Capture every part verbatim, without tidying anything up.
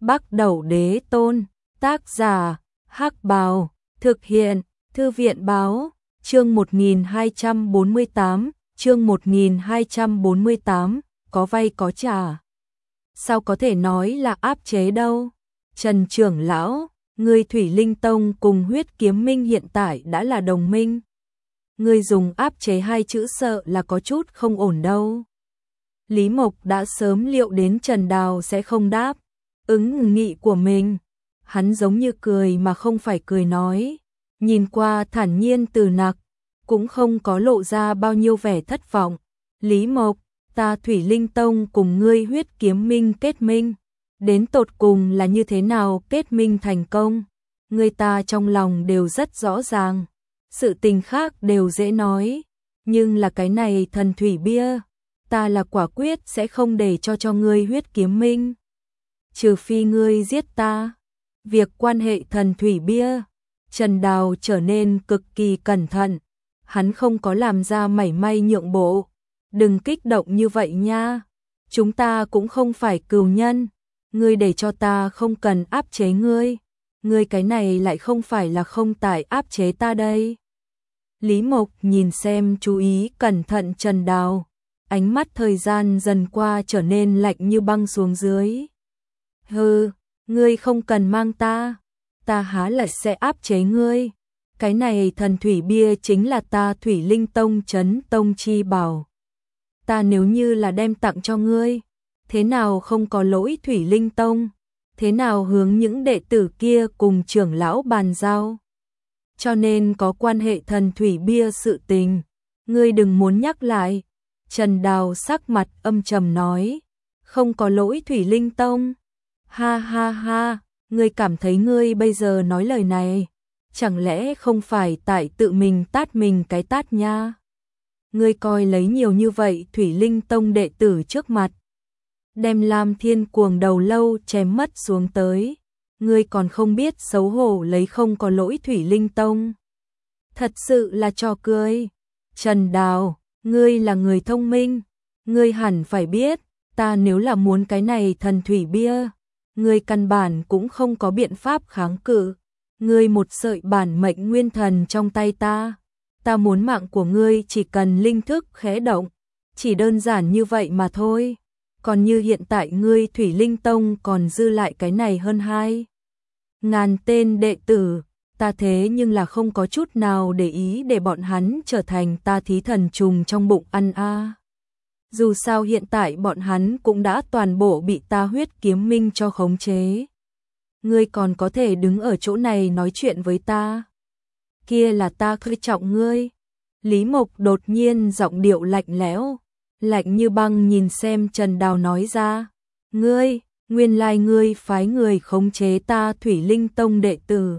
Bắc Đẩu Đế Tôn, tác giả, Hắc Bào, thực hiện, Thư viện Báo, chương một nghìn hai trăm bốn mươi tám, chương một nghìn hai trăm bốn mươi tám, có vay có trả. Sao có thể nói là áp chế đâu? Trần trưởng lão, người Thủy Linh Tông cùng Huyết Kiếm Minh hiện tại đã là đồng minh. Người dùng áp chế hai chữ sợ là có chút không ổn đâu. Lý Mộc đã sớm liệu đến Trần Đào sẽ không đáp ứng nghị của mình. Hắn giống như cười mà không phải cười nói, nhìn qua thản nhiên từ nặc, cũng không có lộ ra bao nhiêu vẻ thất vọng. Lý Mộc, ta Thủy Linh Tông cùng ngươi Huyết Kiếm Minh kết minh, đến tột cùng là như thế nào kết minh thành công, người ta trong lòng đều rất rõ ràng, sự tình khác đều dễ nói, nhưng là cái này thần thủy bia, ta là quả quyết sẽ không để cho cho ngươi Huyết Kiếm Minh, trừ phi ngươi giết ta. Việc quan hệ thần thủy bia, Trần Đào trở nên cực kỳ cẩn thận, hắn không có làm ra mảy may nhượng bộ. Đừng kích động như vậy nha, chúng ta cũng không phải cừu nhân, ngươi để cho ta không cần áp chế ngươi, ngươi cái này lại không phải là không tại áp chế ta đây. Lý Mộc nhìn xem chú ý cẩn thận Trần Đào, ánh mắt thời gian dần qua trở nên lạnh như băng xuống dưới. Hừ, ngươi không cần mang ta, ta há lại sẽ áp chế ngươi, cái này thần thủy bia chính là ta Thủy Linh Tông trấn tông chi bảo. Ta nếu như là đem tặng cho ngươi, thế nào không có lỗi Thủy Linh Tông, thế nào hướng những đệ tử kia cùng trưởng lão bàn giao. Cho nên có quan hệ thần thủy bia sự tình, ngươi đừng muốn nhắc lại. Trần Đào sắc mặt âm trầm nói, không có lỗi Thủy Linh Tông. Ha ha ha, ngươi cảm thấy ngươi bây giờ nói lời này, chẳng lẽ không phải tại tự mình tát mình cái tát nha? Ngươi coi lấy nhiều như vậy Thủy Linh Tông đệ tử trước mặt, đem Lam Thiên Cuồng đầu lâu chém mất xuống tới, ngươi còn không biết xấu hổ lấy không có lỗi Thủy Linh Tông. Thật sự là trò cười. Trần Đào, ngươi là người thông minh, ngươi hẳn phải biết, ta nếu là muốn cái này thần thủy bia, ngươi căn bản cũng không có biện pháp kháng cự, ngươi một sợi bản mệnh nguyên thần trong tay ta. Ta muốn mạng của ngươi chỉ cần linh thức khẽ động, chỉ đơn giản như vậy mà thôi. Còn như hiện tại ngươi Thủy Linh Tông còn dư lại cái này hơn hai ngàn tên đệ tử, ta thế nhưng là không có chút nào để ý để bọn hắn trở thành ta thí thần trùng trong bụng ăn a. À. Dù sao hiện tại bọn hắn cũng đã toàn bộ bị ta Huyết Kiếm Minh cho khống chế. Ngươi còn có thể đứng ở chỗ này nói chuyện với ta. Kia là ta coi trọng ngươi. Lý Mộc đột nhiên giọng điệu lạnh lẽo, lạnh như băng nhìn xem Trần Đào nói ra. Ngươi, nguyên lai ngươi phái người khống chế ta Thủy Linh Tông đệ tử.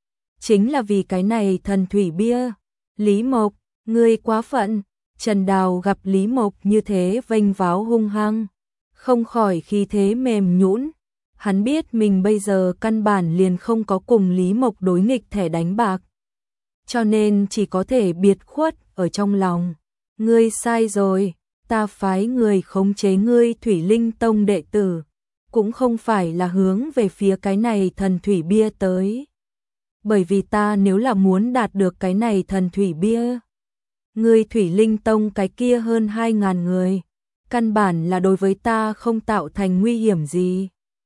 Chính là vì cái này thần thủy bia. Lý Mộc, ngươi quá phận. Trần Đào gặp Lý Mộc như thế vênh váo hung hăng, không khỏi khí thế mềm nhũn. Hắn biết mình bây giờ căn bản liền không có cùng Lý Mộc đối nghịch thẻ đánh bạc, cho nên chỉ có thể biệt khuất ở trong lòng. Ngươi sai rồi, ta phái người khống chế ngươi Thủy Linh Tông đệ tử, cũng không phải là hướng về phía cái này thần thủy bia tới. Bởi vì ta nếu là muốn đạt được cái này thần thủy bia, ngươi Thủy Linh Tông cái kia hơn hai ngàn người, căn bản là đối với ta không tạo thành nguy hiểm gì.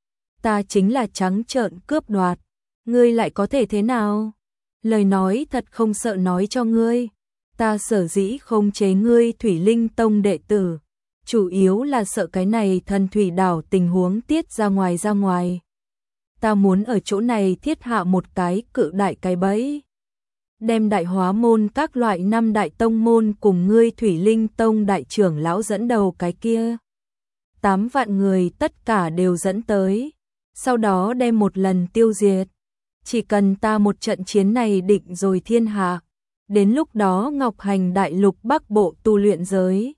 Ta chính là trắng trợn cướp đoạt, ngươi lại có thể thế nào? Lời nói thật không sợ nói cho ngươi, ta sở dĩ không chế ngươi Thủy Linh Tông đệ tử, chủ yếu là sợ cái này thần thủy đảo tình huống tiết ra ngoài ra ngoài. Ta muốn ở chỗ này thiết hạ một cái cự đại cái bẫy, đem đại hóa môn các loại năm đại tông môn cùng ngươi Thủy Linh Tông đại trưởng lão dẫn đầu cái kia. Tám vạn người tất cả đều dẫn tới, sau đó đem một lần tiêu diệt. Chỉ cần ta một trận chiến này định rồi thiên hạ, đến lúc đó Ngọc Hành đại lục Bắc Bộ tu luyện giới,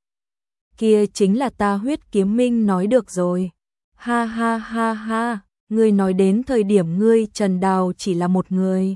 kia chính là ta Huyết Kiếm Minh nói được rồi. Ha ha ha ha, ngươi nói đến thời điểm ngươi Trần Đào chỉ là một người.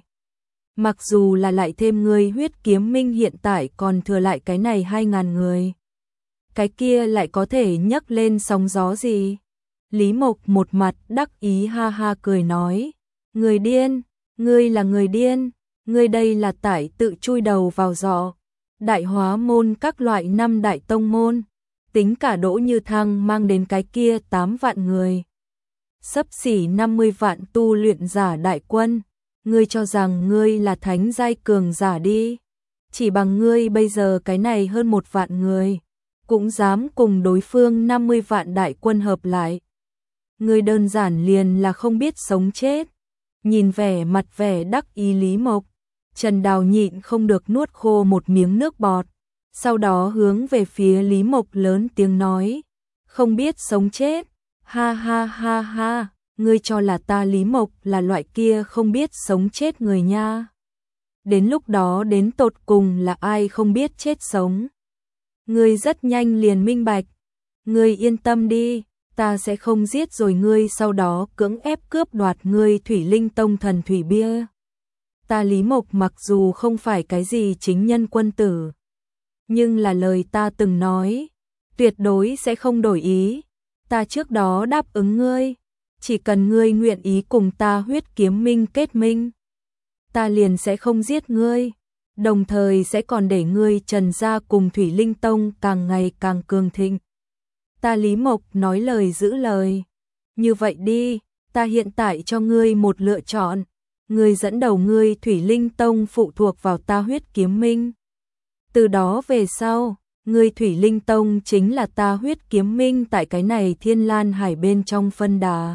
Mặc dù là lại thêm ngươi Huyết Kiếm Minh hiện tại còn thừa lại cái này hai ngàn người, cái kia lại có thể nhấc lên sóng gió gì? Lý Mộc một mặt đắc ý ha ha cười nói, người điên, ngươi là người điên, ngươi đây là tải tự chui đầu vào giỏ. Đại hóa môn các loại năm đại tông môn, tính cả Đỗ Như Thăng mang đến cái kia tám vạn người. Xấp xỉ năm mươi vạn tu luyện giả đại quân, ngươi cho rằng ngươi là thánh giai cường giả đi. Chỉ bằng ngươi bây giờ cái này hơn một vạn người, cũng dám cùng đối phương năm mươi vạn đại quân hợp lại. Ngươi đơn giản liền là không biết sống chết. Nhìn vẻ mặt vẻ đắc ý Lý Mộc, Trần Đào nhịn không được nuốt khô một miếng nước bọt, sau đó hướng về phía Lý Mộc lớn tiếng nói, không biết sống chết, ha ha ha ha, ngươi cho là ta Lý Mộc là loại kia không biết sống chết người nha. Đến lúc đó đến tột cùng là ai không biết chết sống. Ngươi rất nhanh liền minh bạch, ngươi yên tâm đi, ta sẽ không giết rồi ngươi sau đó cưỡng ép cướp đoạt ngươi Thủy Linh Tông thần thủy bia. Ta Lý Mộc mặc dù không phải cái gì chính nhân quân tử, nhưng là lời ta từng nói, tuyệt đối sẽ không đổi ý. Ta trước đó đáp ứng ngươi, chỉ cần ngươi nguyện ý cùng ta huyết kiếm minh kết minh, ta liền sẽ không giết ngươi, đồng thời sẽ còn để ngươi Trần gia cùng Thủy Linh Tông càng ngày càng cường thịnh. Ta Lý Mộc nói lời giữ lời. Như vậy đi, ta hiện tại cho ngươi một lựa chọn. Ngươi dẫn đầu ngươi Thủy Linh Tông phụ thuộc vào ta huyết kiếm minh. Từ đó về sau, ngươi Thủy Linh Tông chính là ta huyết kiếm minh tại cái này Thiên Lan Hải bên trong phân đà.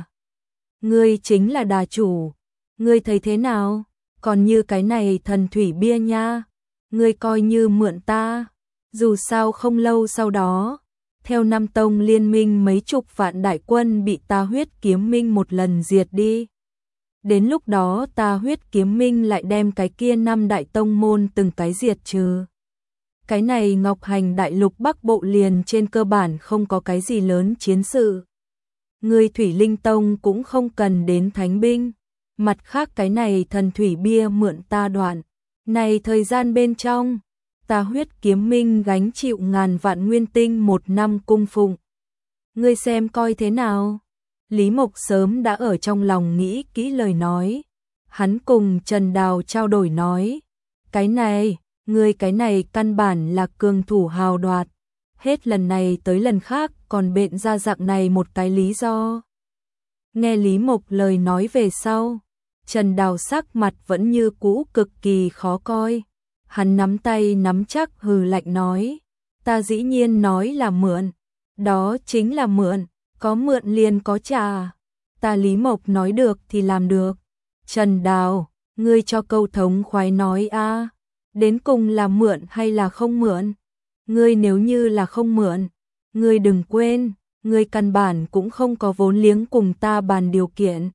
Ngươi chính là đà chủ. Ngươi thấy thế nào? Còn như cái này thần thủy bia nha. Ngươi coi như mượn ta. Dù sao không lâu sau đó, theo Nam Tông liên minh mấy chục vạn đại quân bị ta huyết kiếm minh một lần diệt đi. Đến lúc đó ta huyết kiếm minh lại đem cái kia năm đại tông môn từng cái diệt trừ. Cái này Ngọc Hành đại lục Bắc Bộ liền trên cơ bản không có cái gì lớn chiến sự. Người Thủy Linh Tông cũng không cần đến thánh binh. Mặt khác cái này thần thủy bia mượn ta đoạn. Này thời gian bên trong, ta huyết kiếm minh gánh chịu ngàn vạn nguyên tinh một năm cung phụng. Ngươi xem coi thế nào? Lý Mộc sớm đã ở trong lòng nghĩ kỹ lời nói. Hắn cùng Trần Đào trao đổi nói. Cái này, ngươi cái này căn bản là cường thủ hào đoạt. Hết lần này tới lần khác còn bện ra dạng này một cái lý do. Nghe Lý Mộc lời nói về sau, Trần Đào sắc mặt vẫn như cũ cực kỳ khó coi. Hắn nắm tay nắm chắc hừ lạnh nói. Ta dĩ nhiên nói là mượn. Đó chính là mượn. Có mượn liền có trả. Ta Lý Mộc nói được thì làm được. Trần Đào, ngươi cho câu thống khoái nói a, đến cùng là mượn hay là không mượn? Ngươi nếu như là không mượn, ngươi đừng quên, ngươi căn bản cũng không có vốn liếng cùng ta bàn điều kiện.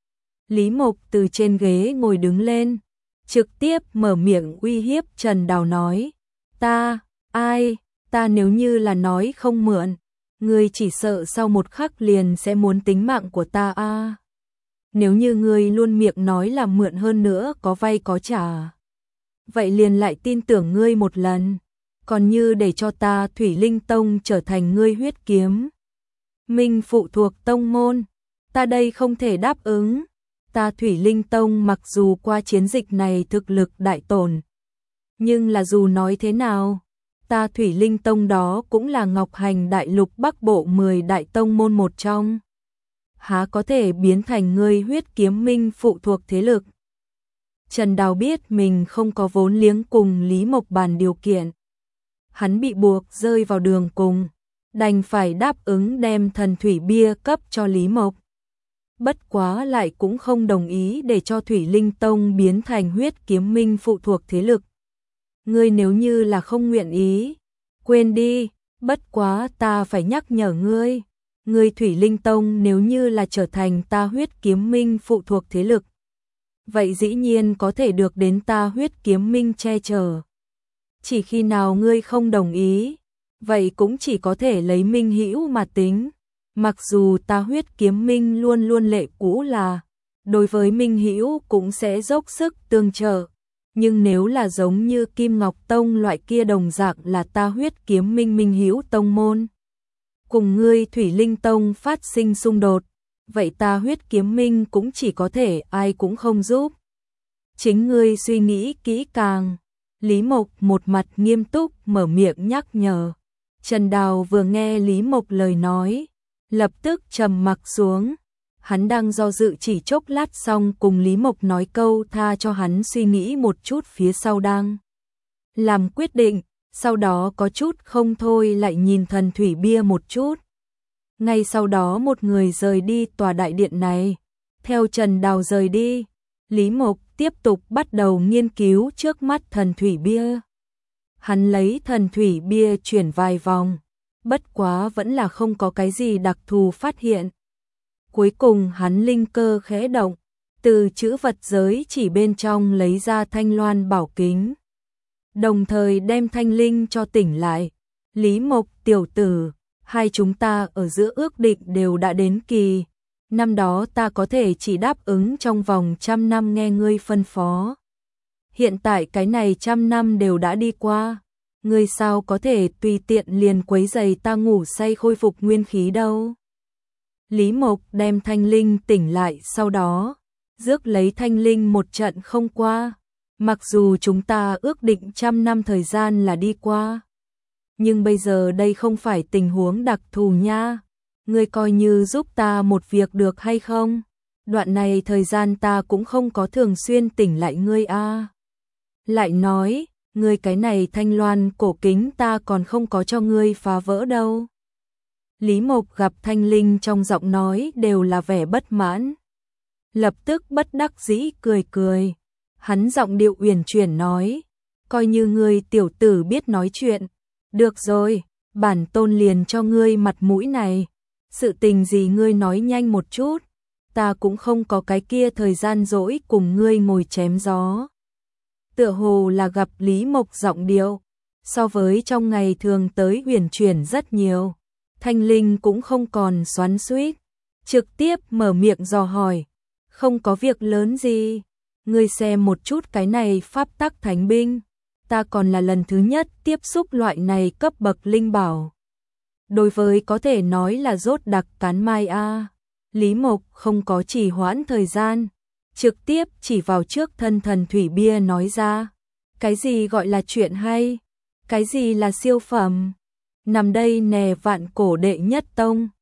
Lý Mộc từ trên ghế ngồi đứng lên, trực tiếp mở miệng uy hiếp Trần Đào nói. Ta, ai, ta nếu như là nói không mượn, ngươi chỉ sợ sau một khắc liền sẽ muốn tính mạng của ta a. À. Nếu như ngươi luôn miệng nói là mượn hơn nữa có vay có trả, vậy liền lại tin tưởng ngươi một lần. Còn như để cho ta Thủy Linh Tông trở thành ngươi huyết kiếm minh phụ thuộc tông môn, ta đây không thể đáp ứng. Ta Thủy Linh Tông mặc dù qua chiến dịch này thực lực đại tổn, nhưng là dù nói thế nào, ta Thủy Linh Tông đó cũng là Ngọc Hành đại lục Bắc Bộ mười đại tông môn một trong. Há có thể biến thành ngươi huyết kiếm minh phụ thuộc thế lực. Trần Đào biết mình không có vốn liếng cùng Lý Mộc bàn điều kiện. Hắn bị buộc rơi vào đường cùng, đành phải đáp ứng đem thần thủy bia cấp cho Lý Mộc. Bất quá lại cũng không đồng ý để cho Thủy Linh Tông biến thành huyết kiếm minh phụ thuộc thế lực. Ngươi nếu như là không nguyện ý, quên đi, bất quá ta phải nhắc nhở ngươi. Ngươi Thủy Linh Tông nếu như là trở thành ta huyết kiếm minh phụ thuộc thế lực, vậy dĩ nhiên có thể được đến ta huyết kiếm minh che chở. Chỉ khi nào ngươi không đồng ý, vậy cũng chỉ có thể lấy minh hữu mà tính. Mặc dù ta huyết kiếm minh luôn luôn lệ cũ là, đối với minh hữu cũng sẽ dốc sức tương trợ. Nhưng nếu là giống như Kim Ngọc Tông loại kia đồng dạng là ta huyết kiếm minh minh hữu tông môn, cùng ngươi Thủy Linh Tông phát sinh xung đột, vậy ta Huyết Kiếm Minh cũng chỉ có thể ai cũng không giúp. Chính ngươi suy nghĩ kỹ càng. Lý Mộc một mặt nghiêm túc mở miệng nhắc nhở. Trần Đào vừa nghe Lý Mộc lời nói, lập tức trầm mặc xuống. Hắn đang do dự chỉ chốc lát xong cùng Lý Mộc nói câu tha cho hắn suy nghĩ một chút phía sau đang làm quyết định, sau đó có chút không thôi lại nhìn Thần Thủy Bia một chút. Ngay sau đó một người rời đi tòa đại điện này. Theo Trần Đào rời đi, Lý Mộc tiếp tục bắt đầu nghiên cứu trước mắt Thần Thủy Bia. Hắn lấy Thần Thủy Bia chuyển vài vòng, bất quá vẫn là không có cái gì đặc thù phát hiện. Cuối cùng hắn linh cơ khẽ động, từ chữ vật giới chỉ bên trong lấy ra Thanh Loan bảo kính, đồng thời đem Thanh Linh cho tỉnh lại. Lý Mộc tiểu tử, hai chúng ta ở giữa ước định đều đã đến kỳ. Năm đó ta có thể chỉ đáp ứng trong vòng trăm năm nghe ngươi phân phó. Hiện tại cái này trăm năm đều đã đi qua. Ngươi sao có thể tùy tiện liền quấy giày ta ngủ say khôi phục nguyên khí đâu. Lý Mộc đem Thanh Linh tỉnh lại sau đó, rước lấy Thanh Linh một trận không qua. Mặc dù chúng ta ước định trăm năm thời gian là đi qua, nhưng bây giờ đây không phải tình huống đặc thù nha. Ngươi coi như giúp ta một việc được hay không? Đoạn này thời gian ta cũng không có thường xuyên tỉnh lại ngươi a. À. Lại nói, ngươi cái này Thanh Loan cổ kính ta còn không có cho ngươi phá vỡ đâu. Lý Mộc gặp Thanh Linh trong giọng nói đều là vẻ bất mãn, lập tức bất đắc dĩ cười cười. Hắn giọng điệu uyển chuyển nói, coi như ngươi tiểu tử biết nói chuyện. Được rồi, bản tôn liền cho ngươi mặt mũi này. Sự tình gì ngươi nói nhanh một chút, ta cũng không có cái kia thời gian rỗi cùng ngươi ngồi chém gió. Tựa hồ là gặp Lý Mộc giọng điệu, so với trong ngày thường tới uyển chuyển rất nhiều. Thanh Linh cũng không còn xoắn xuýt, trực tiếp mở miệng dò hỏi, không có việc lớn gì. Ngươi xem một chút cái này pháp tắc thánh binh, ta còn là lần thứ nhất tiếp xúc loại này cấp bậc linh bảo. Đối với có thể nói là rốt đặc cán mai a. À. Lý Mộc không có trì hoãn thời gian, trực tiếp chỉ vào trước thân Thần Thủy Bia nói ra, cái gì gọi là chuyện hay, cái gì là siêu phẩm. Nằm đây nè vạn cổ đệ nhất tông,